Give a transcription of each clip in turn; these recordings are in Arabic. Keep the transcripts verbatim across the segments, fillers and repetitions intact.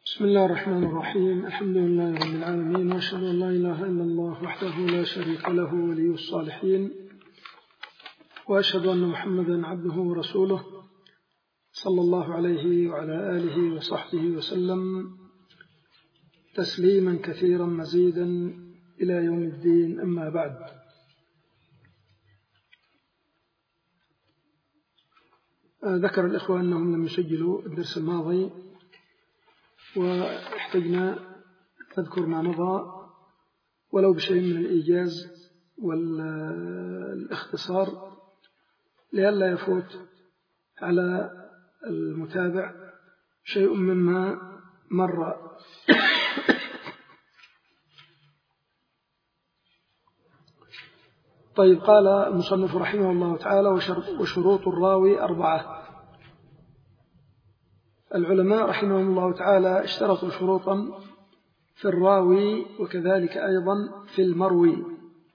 بسم الله الرحمن الرحيم. الحمد لله رب العالمين، وأشهد أن لا إله إلا الله وحده لا شريك له ولي الصالحين، وأشهد أن محمدا عبده ورسوله صلى الله عليه وعلى آله وصحبه وسلم تسليما كثيرا مزيدا إلى يوم الدين. أما بعد، ذكر الإخوة أنهم لم يسجلوا الدرس الماضي، واحتجنا نذكر ما مضى ولو بشيء من الإيجاز والاختصار لئلا يفوت على المتابع شيء مما مر. طيب، قال المصنف رحمه الله تعالى: وشروط الراوي أربعة. العلماء رحمهم الله تعالى اشترطوا شروطا في الراوي وكذلك أيضا في المروي،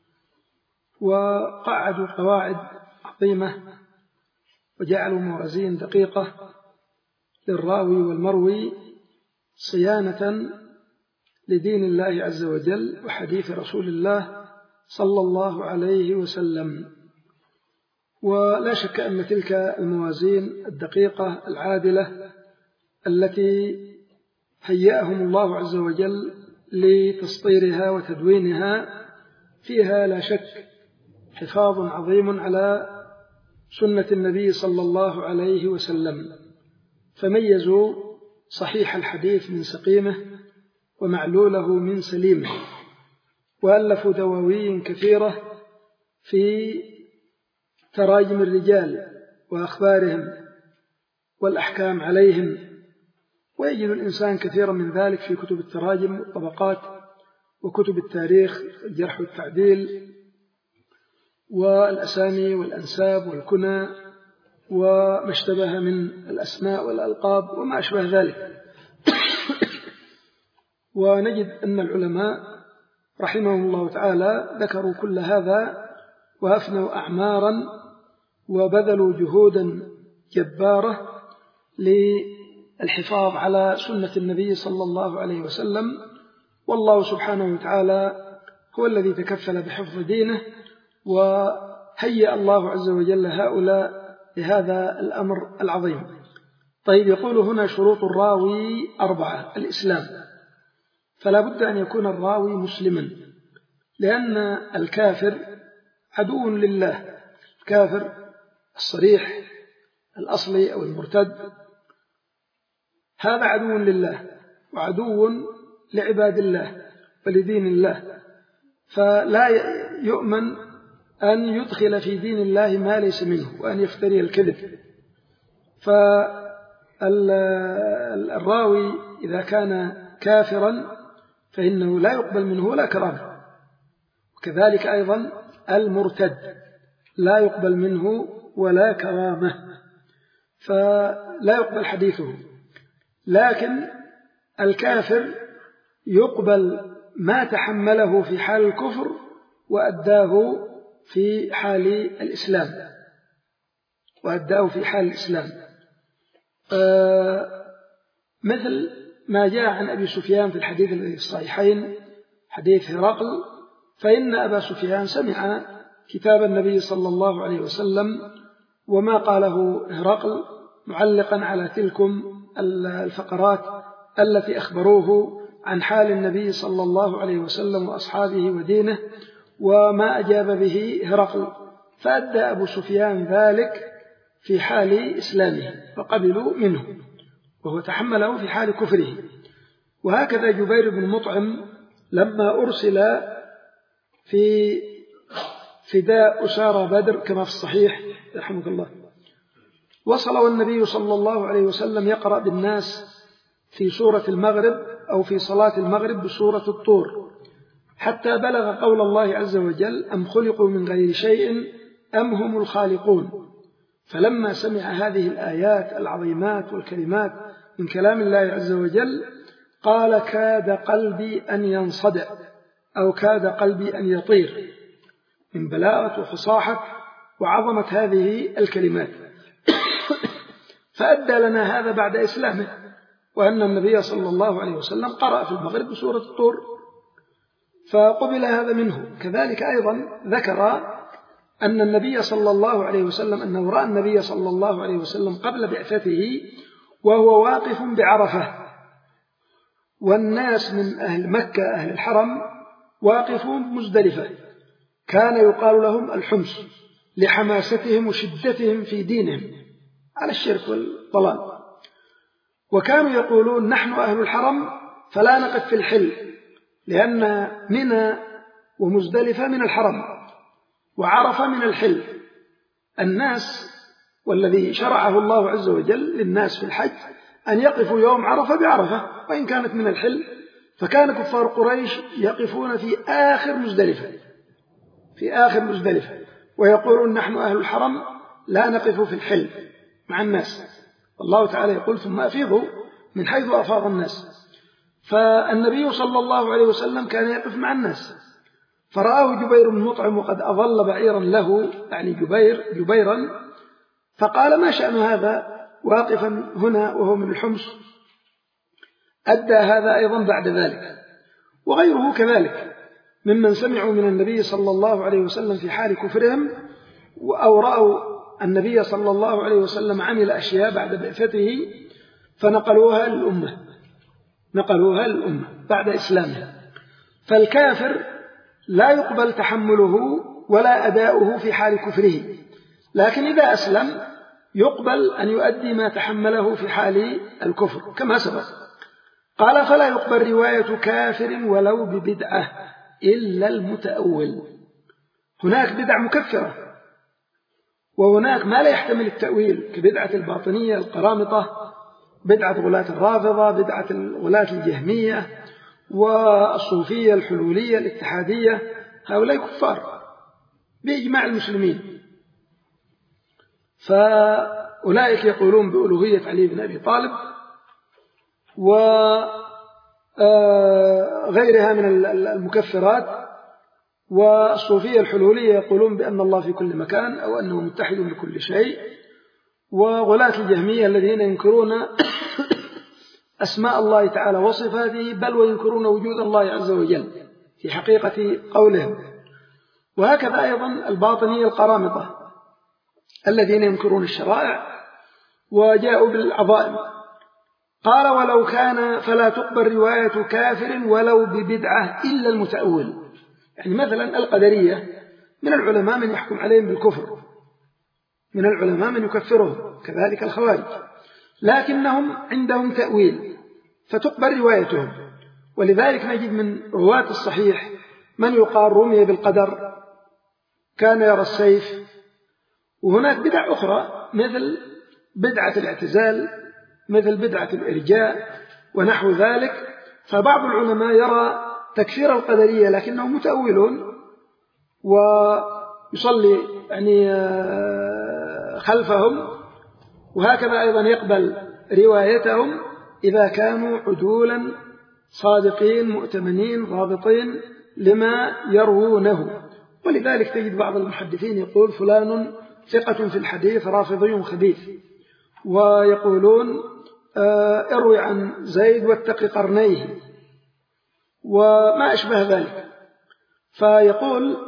وقعدوا قواعد عظيمة وجعلوا موازين دقيقة للراوي والمروي صيانة لدين الله عز وجل وحديث رسول الله صلى الله عليه وسلم. ولا شك أن تلك الموازين الدقيقة العادلة التي هيأهم الله عز وجل لتسطيرها وتدوينها فيها لا شك حفاظ عظيم على سنة النبي صلى الله عليه وسلم، فميزوا صحيح الحديث من سقيمه ومعلوله من سليمه، وألفوا دواوين كثيرة في تراجم الرجال وأخبارهم والأحكام عليهم، ويجد الإنسان كثيرا من ذلك في كتب التراجم والطبقات وكتب التاريخ، الجرح والتعديل والأسامي والأنساب والكنى وما اشتبه من الأسماء والألقاب وما أشبه ذلك. ونجد أن العلماء رحمهم الله تعالى ذكروا كل هذا وأفنوا أعمارا وبذلوا جهودا جبارة للحفاظ على سنة النبي صلى الله عليه وسلم، والله سبحانه وتعالى هو الذي تكفل بحفظ دينه، وهيأ الله عز وجل هؤلاء لهذا الأمر العظيم. طيب، يقول هنا شروط الراوي أربعة. الإسلام، فلا بد أن يكون الراوي مسلما، لأن الكافر عدو لله، الكافر الصريح الأصلي أو المرتد هذا عدو لله وعدو لعباد الله ولدين الله، فلا يؤمن أن يدخل في دين الله ما ليس منه وأن يفتري الكذب. فالراوي إذا كان كافرا فإنه لا يقبل منه ولا كرامة، وكذلك أيضا المرتد لا يقبل منه ولا كرامة، فلا يقبل حديثه. لكن الكافر يقبل ما تحمله في حال الكفر وأداه في حال الإسلام وأداه في حال الإسلام آه مثل ما جاء عن أبي سفيان في الحديث الذي في الصحيحين، حديث هرقل، فإن أبا سفيان سمع كتاب النبي صلى الله عليه وسلم وما قاله هرقل معلقا على تلكم الفقرات التي أخبروه عن حال النبي صلى الله عليه وسلم وأصحابه ودينه وما أجاب به هرقل، فأدى أبو سفيان ذلك في حال إسلامه فقبلوا منه، وهو تحمله في حال كفره. وهكذا جبير بن مطعم لما أرسل في فداء أسارى بدر كما في الصحيح رحمه الله، وصل والنبي صلى الله عليه وسلم يقرأ بالناس في سورة المغرب أو في صلاة المغرب بسورة الطور، حتى بلغ قول الله عز وجل: أم خلقوا من غير شيء أم هم الخالقون. فلما سمع هذه الآيات العظيمات والكلمات من كلام الله عز وجل قال: كاد قلبي أن ينصدع أو كاد قلبي أن يطير، من بلاغة وفصاحة وعظمة هذه الكلمات. فأدى لنا هذا بعد إسلامه، وأن النبي صلى الله عليه وسلم قرأ في المغرب بسورة الطور، فقبل هذا منه. كذلك أيضا ذكر أن النبي صلى الله عليه وسلم أنه رأى النبي صلى الله عليه وسلم قبل بعثته وهو واقف بعرفة، والناس من أهل مكة أهل الحرم واقفون مزدلفة، كان يقال لهم الحمص لحماستهم وشدتهم في دينهم على الشرك والضلال، وكانوا يقولون نحن أهل الحرم فلا نقف في الحل، لأن منى ومزدلفة من الحرم وعرفة من الحل. الناس والذي شرعه الله عز وجل للناس في الحج أن يقفوا يوم عرفة بعرفة وإن كانت من الحل، فكان كفار قريش يقفون في آخر مزدلفة في آخر مزدلفة ويقولون نحن أهل الحرم لا نقف في الحل مع الناس. الله تعالى يقول ثم أفيضوا من حيث أفاض الناس. فالنبي صلى الله عليه وسلم كان يقف مع الناس، فرآه جبير بن مطعم وقد أظل بعيرا له، يعني جبير جبيرا، فقال ما شأن هذا واقفا هنا وهو من الحمص؟ أدى هذا أيضا بعد ذلك. وغيره كذلك ممن سمعوا من النبي صلى الله عليه وسلم في حال كفرهم أو رأوا النبي صلى الله عليه وسلم عمل أشياء بعد بعثته فنقلوها للأمة نقلوها للأمة بعد إسلامها. فالكافر لا يقبل تحمله ولا أداؤه في حال كفره، لكن إذا أسلم يقبل أن يؤدي ما تحمله في حال الكفر كما سبق. قال فلا يقبل رواية كافر ولو ببدعة إلا المتأول. هناك بدع مكفرة وهناك ما لا يحتمل التأويل كبدعة الباطنية القرامطة، بدعة غلاة الرافضة، بدعة غلاة الجهمية والصوفية الحلولية الاتحادية، هؤلاء كفار بإجماع المسلمين. فأولئك يقولون بألوهية علي بن أبي طالب وغيرها من المكفرات، والصوفية الحلولية يقولون بأن الله في كل مكان أو أنه متحد بكل شيء، وغلاة الجهمية الذين ينكرون أسماء الله تعالى وصفاته بل وينكرون وجود الله عز وجل في حقيقة قولهم. وهكذا أيضا الباطنية القرامطة الذين ينكرون الشرائع وجاءوا بالعظائم. قال ولو كان فلا تقبل رواية كافر ولو ببدعة إلا المتأول. يعني مثلا القدرية من العلماء من يحكم عليهم بالكفر، من العلماء من يكفرهم، كذلك الخوارج، لكنهم عندهم تأويل فتقبل روايتهم. ولذلك نجد من رواة الصحيح من يقال رمي بالقدر، كان يرى السيف. وهناك بدع أخرى مثل بدعة الاعتزال، مثل بدعة الإرجاء ونحو ذلك. فبعض العلماء يرى تكفير القدرية لكنهم متأولون ويصلي يعني خلفهم، وهكذا أيضا يقبل روايتهم إذا كانوا عدولا صادقين مؤتمنين ضابطين لما يروونه. ولذلك تجد بعض المحدثين يقول فلان ثقة في الحديث رافضي خبيث، ويقولون اروي عن زيد واتق قرنيه وما أشبه ذلك. فيقول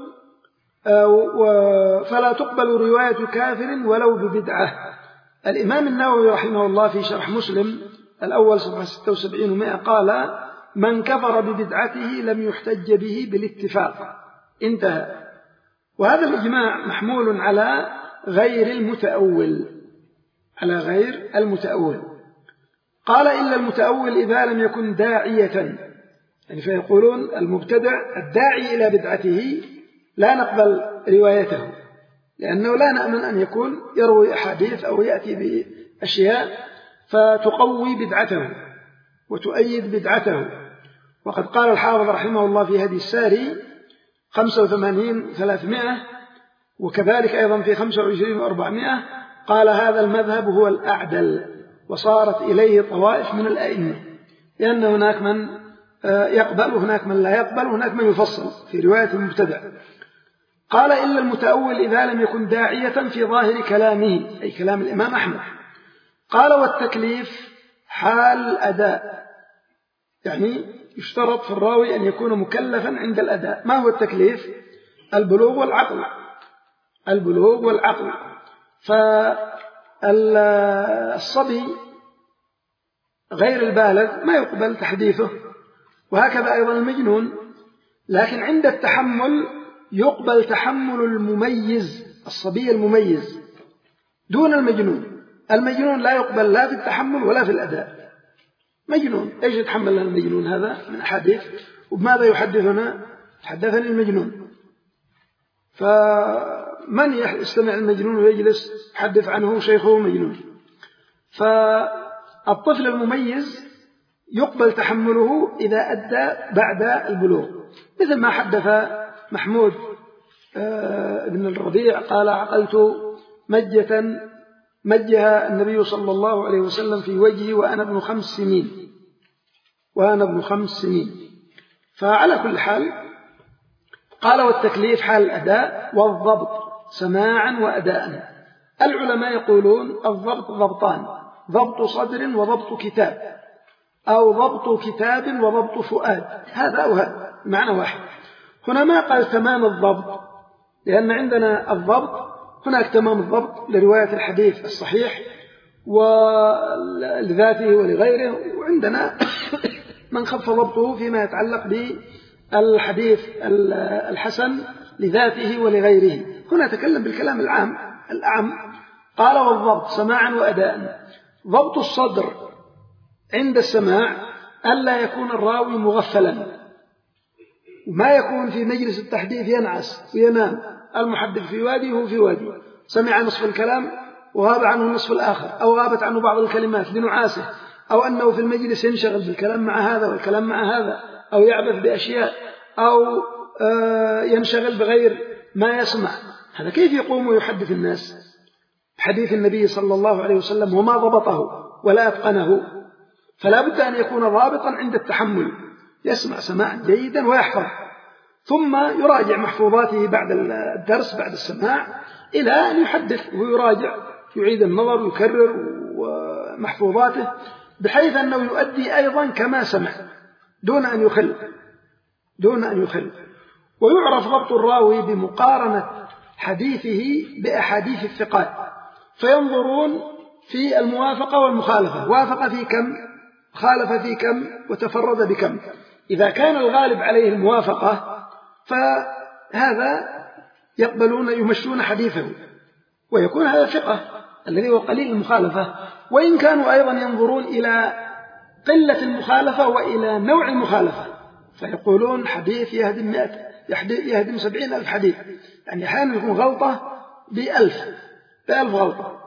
فلا تقبل رواية كافر ولو ببدعة. الإمام النووي رحمه الله في شرح مسلم الأول صفحة ستة وسبعين ومائة قال من كفر ببدعته لم يحتج به بالاتفاق، انتهى. وهذا الإجماع محمول على غير المتأول على غير المتأول. قال إلا المتأول إذا لم يكن داعية، يعني فيقولون المبتدع الداعي إلى بدعته لا نقبل روايته، لأنه لا نأمن أن يكون يروي أحاديث أو يأتي بأشياء فتقوي بدعته وتؤيد بدعته. وقد قال الحافظ رحمه الله في هدي الساري خمسة وثمانين ثلاثمائة، وكذلك أيضا في خمسة وعشرين وأربعمائة، قال هذا المذهب هو الأعدل وصارت إليه طوائف من الأئمة، لأن هناك من يقبل وهناك من لا يقبل وهناك من يفصل في رواية المبتدع. قال إلا المتأول إذا لم يكن داعية في ظاهر كلامه، أي كلام الإمام أحمد. قال والتكليف حال أداء، يعني يشترط في الراوي أن يكون مكلفا عند الأداء. ما هو التكليف؟ البلوغ والعقل، البلوغ والعقل. فالصبي غير البالغ ما يقبل تحديثه، وهكذا أيضا المجنون. لكن عند التحمل يقبل تحمل المميز، الصبي المميز، دون المجنون. المجنون لا يقبل لا في التحمل ولا في الأداء. مجنون إيش يتحمل لنا المجنون؟ هذا من أحاديث. وبماذا يحدثنا؟ حدثني المجنون. فمن يستمع المجنون ويجلس يحدث عنه شيخه مجنون؟ فالطفل المميز يقبل تحمله إذا أدى بعد البلوغ، مثل ما حدث محمود ابن الربيع قال: عقلت مجة مجها النبي صلى الله عليه وسلم في وجهي وأنا ابن خمس سنين وأنا ابن خمس سنين. فعلى كل حال قال: والتكليف حال الأداء والضبط سماعا وأداء. العلماء يقولون الضبط ضبطان: ضبط صدر وضبط كتاب، أو ضبط كتاب وضبط فؤاد. هذا وهذا معنى واحد. هنا ما قال تمام الضبط، لأن عندنا الضبط هناك تمام الضبط لرواية الحديث الصحيح ولذاته ولغيره، وعندنا من خف ضبطه فيما يتعلق بالحديث الحسن لذاته ولغيره. هنا تكلم بالكلام العام الأعم. قال: والضبط سماعا وأداء. ضبط الصدر عند السماع ألا يكون الراوي مغفلا، وما يكون في مجلس التحديث ينعس وينام، المحدث في وادي وهو في وادي، سمع نصف الكلام وغاب عنه النصف الآخر، أو غابت عنه بعض الكلمات لنعاسه، أو أنه في المجلس ينشغل بالكلام مع هذا والكلام مع هذا، أو يعبث بأشياء، أو ينشغل بغير ما يسمع. هذا كيف يقوم ويحدث الناس حديث النبي صلى الله عليه وسلم وما ضبطه ولا أتقنه؟ فلا بد أن يكون ضابطا عند التحمل، يسمع سماعا جيدا ويحفظ، ثم يراجع محفوظاته بعد الدرس بعد السماع إلى أن يحدث ويراجع، يعيد النظر ويكرر محفوظاته، بحيث أنه يؤدي أيضا كما سمع دون أن يخل دون أن يخل. ويعرف ضبط الراوي بمقارنة حديثه بأحاديث الثقات، فينظرون في الموافقة والمخالفة، وافق في كم، خالف في كم، وتفرد بكم. إذا كان الغالب عليه الموافقة فهذا يقبلون يمشون حديثه، ويكون هذا ثقة الذي هو قليل المخالفة. وإن كانوا أيضا ينظرون إلى قلة المخالفة وإلى نوع المخالفة، فيقولون حديث يهدم مئة يهدم سبعين ألف حديث، يعني أحيانا يكون غلطة بألف بألف غلطة.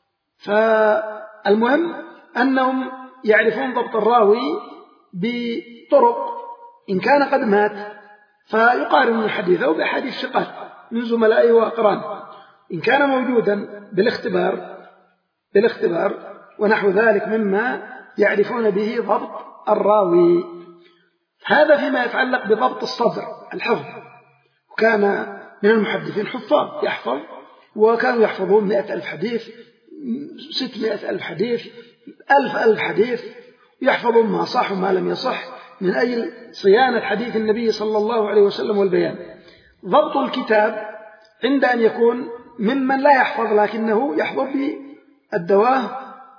فالمهم أنهم يعرفون ضبط الراوي بطرق: إن كان قد مات فيقارن حديثه بأحاديث ثقات من زملائه وأقرانه، إن كان موجودا بالاختبار بالاختبار ونحو ذلك مما يعرفون به ضبط الراوي. هذا فيما يتعلق بضبط الصدر، الحفظ. وكان من المحدثين حفاظ يحفظ، وكانوا يحفظون مئة ألف حديث، ستمائة ألف حديث، ألف ألف حديث، يحفظون ما صح وما لم يصح من أجل صيانة حديث النبي صلى الله عليه وسلم والبيان. ضبط الكتاب عند أن يكون ممن لا يحفظ لكنه يحفظ بالدواه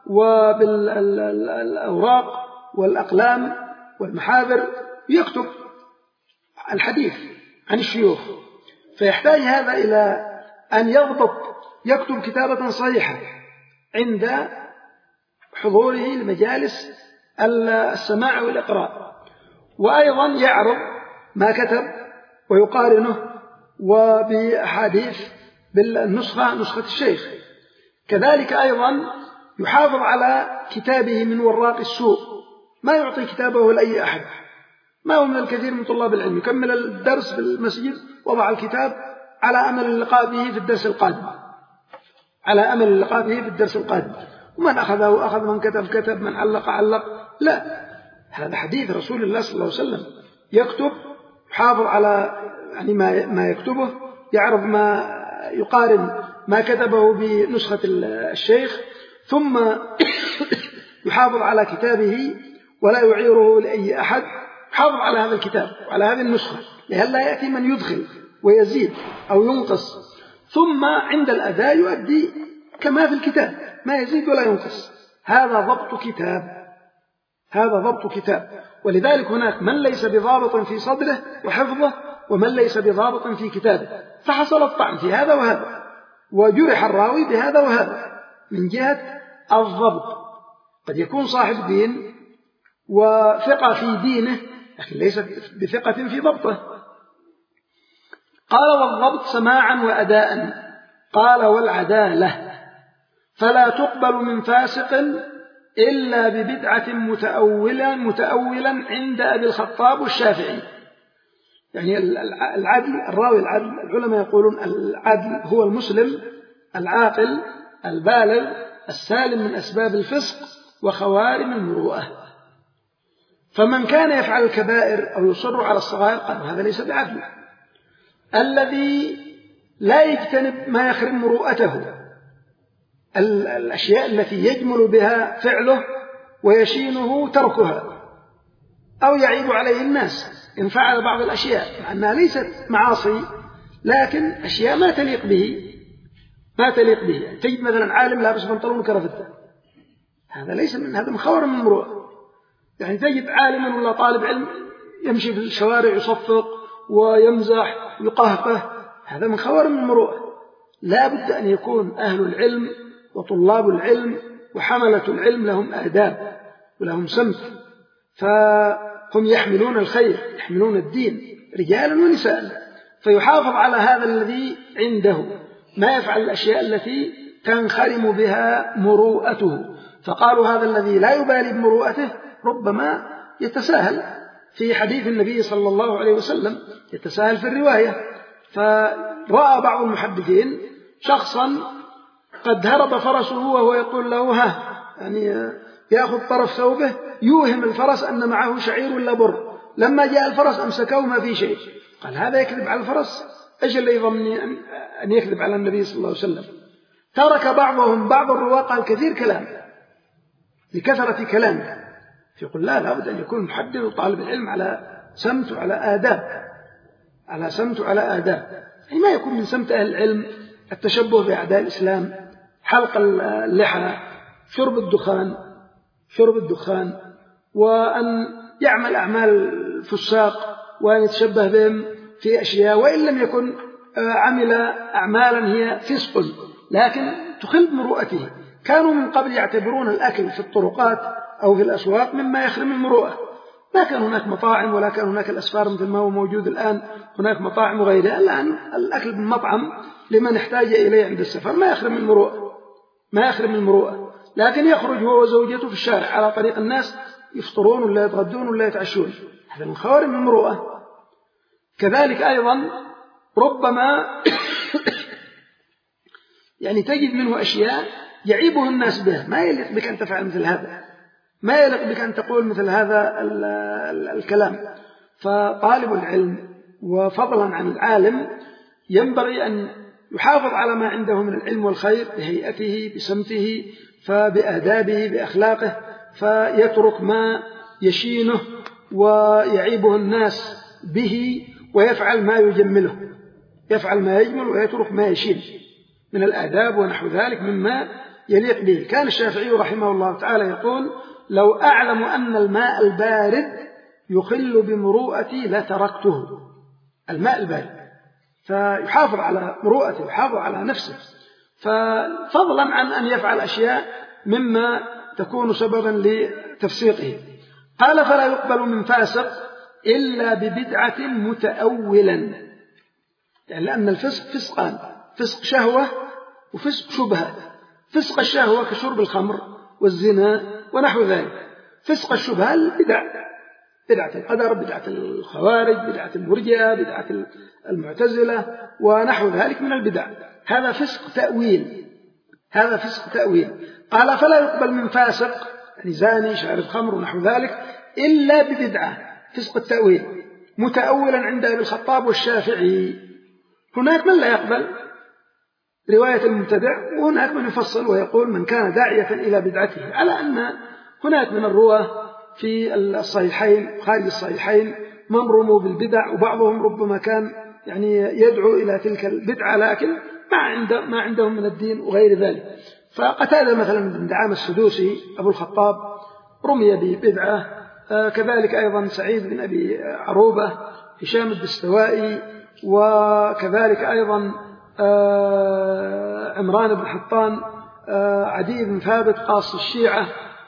وبالأوراق والأقلام والمحاذر، يكتب الحديث عن الشيوخ، فيحتاج هذا إلى أن يضبط يكتب كتابة صحيحة عند حضوره لمجالس السماع والإقراء، وأيضا يعرض ما كتب ويقارنه وبأحاديث بالنسخة نسخة الشيخ. كذلك أيضا يحافظ على كتابه من وراق السوق، ما يعطي كتابه لأي أحد. ما هو من الكثير من طلاب العلم يكمل الدرس في المسجد وضع الكتاب على أمل اللقاء به في الدرس القادم على أمل اللقاء به في الدرس القادم ومن أخذه أخذ، من كتب كتب، من علق علق. لا، هذا حديث رسول الله صلى الله عليه وسلم، يكتب، يحافظ على يعني ما ما يكتبه، يعرف ما يقارن ما كتبه بنسخة الشيخ، ثم يحافظ على كتابه ولا يعيره لأي أحد، يحافظ على هذا الكتاب وعلى هذه النسخة لئلا يأتي من يدخل ويزيد أو ينقص، ثم عند الأداء يؤدي كما في الكتاب ما يزيد ولا ينقص. هذا ضبط كتاب، هذا ضبط كتاب. ولذلك هناك من ليس بضابط في صدره وحفظه، ومن ليس بضابط في كتابه، فحصل الطعن في هذا وهذا، وجرح الراوي بهذا وهذا من جهة الضبط. قد يكون صاحب دين وثقة في دينه لكن ليس بثقة في ضبطه. قال والضبط سماعا وأداء. قال والعدالة فلا تقبل من فاسق إلا ببدعة متأولا متأولا عند أبي الخطاب والشافعي. يعني العدل، الراوي العدل، العلماء يقولون العدل هو المسلم العاقل البالغ السالم من أسباب الفسق وخوارم المروءة. فمن كان يفعل الكبائر أو يصر على الصغائر قالوا هذا ليس بعدل. الذي لا يجتنب ما يخرم مروءته، الأشياء التي يجمل بها فعله ويشينه تركها، أو يعيب عليه الناس إن فعل بعض الأشياء مع أنها ليست معاصي لكن أشياء ما تليق به ما تليق به. تجد مثلا عالم لابس بنطلون كرفتة، هذا ليس من هذا من خوارم المروءة. يعني تجد عالما ولا طالب علم يمشي في الشوارع يصفق ويمزح ويقهقه، هذا من خوارم المروءة. لا بد أن يكون أهل العلم وطلاب العلم وحملة العلم لهم آداب ولهم سمت، فهم يحملون الخير يحملون الدين رجالا ونساء، فيحافظ على هذا الذي عنده، ما يفعل الأشياء التي تنخرم بها مروءته. فقالوا هذا الذي لا يبالي بمروءته ربما يتساهل في حديث النبي صلى الله عليه وسلم، يتساهل في الرواية. فرأى بعض المحدثين شخصا قد هرب فرسه وهو يقول له ها، يعني يأخذ طرف ثوبه يوهم الفرس أن معه شعير ولا بر، لما جاء الفرس أمسكه ما في شيء. قال هذا يكذب على الفرس، إيش اللي يضمني أن يكذب على النبي صلى الله عليه وسلم؟ ترك بعضهم بعض الرواة قال كثير كلام لكثرة كلامه. يقول لا لابد أن يكون محدث وطالب العلم على سمت وعلى آداب، على سمت وعلى آداب. يعني ما يكون من سمت أهل العلم التشبه بأعداء الإسلام، حلق اللحى، شرب الدخان شرب الدخان وأن يعمل أعمال الفساق وأن يتشبه بهم في أشياء وإن لم يكن عمل أعمالا هي فسق لكن تخل بمروءته. كانوا من قبل يعتبرون الأكل في الطرقات أو في الأسواق مما يخرم المروءة، ما كان هناك مطاعم ولا كان هناك الأسفار مثل ما هو موجود الآن، هناك مطاعم وغيرها. الآن الأكل بالمطعم لمن احتاج إليه عند السفر ما يخرم المروءة ما يخرم المروءة لكن يخرج هو وزوجته في الشارع على طريق الناس يفطرون ولا يتغدون ولا يتعشون، هذا من خوارم المروءة. كذلك أيضا ربما يعني تجد منه أشياء يعيبه الناس بها، ما يليق بك أن تفعل مثل هذا، ما يليق بك أن تقول مثل هذا الكلام. فطالب العلم وفضلا عن العالم ينبغي أن يحافظ على ما عنده من العلم والخير بهيئته بسمته فبآدابه بأخلاقه، فيترك ما يشينه ويعيبه الناس به ويفعل ما يجمله، يفعل ما يجمل ويترك ما يشين من الآداب ونحو ذلك مما يليق به. كان الشافعي رحمه الله تعالى يقول لو أعلم أن الماء البارد يخل بمروءتي لتركته، الماء البارد، فيحافظ على مروءته يحافظ على نفسه، ففضلا عن أن يفعل أشياء مما تكون سببا لتفسيقه. قال فلا يقبل من فاسق إلا ببدعة متأولا، يعني لأن الفسق فسقان، فسق شهوة وفسق شبهة. فسق الشهوة كشرب الخمر والزنا ونحو ذلك، فسق الشبهة البدع، بدعة القدر، بدعة الخوارج، بدعة المرجئة، بدعة المعتزلة ونحو ذلك من البدع، هذا فسق تأويل، هذا فسق تأويل. قال فلا يقبل من فاسق يعني زاني شارب خمر ونحو ذلك إلا ببدعة، فسق التأويل، متأولا عند أبي الخطاب والشافعي. هناك من لا يقبل رواية المبتدع، وهناك من يفصل ويقول من كان داعية إلى بدعته، على أن هناك من الرواه في الصحيحين خارج الصحيحين من رموا بالبدع، وبعضهم ربما كان يعني يدعو إلى تلك البدعة لكن ما عنده ما عندهم من الدين وغير ذلك. فقتادة مثلا بن دعامة السدوسي أبو الخطاب رمي ببدعة، كذلك أيضا سعيد بن أبي عروبة، هشام الدستوائي، وكذلك أيضا عمران بن حطان، عدي بن ثابت قاص الشيعة،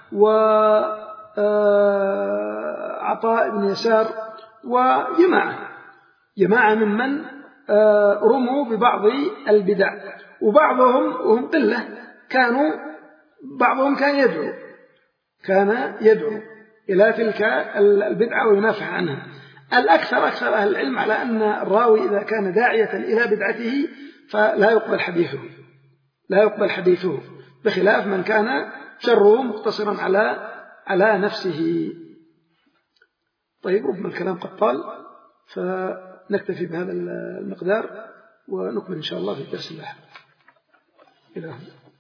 وعطاء بن يسار، وجماعة جماعة ممن رموا ببعض البدع. وبعضهم وهم قلة كانوا بعضهم كان يدعو كان يدعو إلى تلك البدعة وينافح عنها. الأكثر أكثر أهل العلم على أن الراوي إذا كان داعية إلى بدعته فلا يقبل حديثه لا يقبل حديثه بخلاف من كان شره مقتصرا على على نفسه. طيب، ربما الكلام قد طال، فنكتفي بهذا المقدار ونكمل إن شاء الله في الدرس اللاحق. إلى هنا.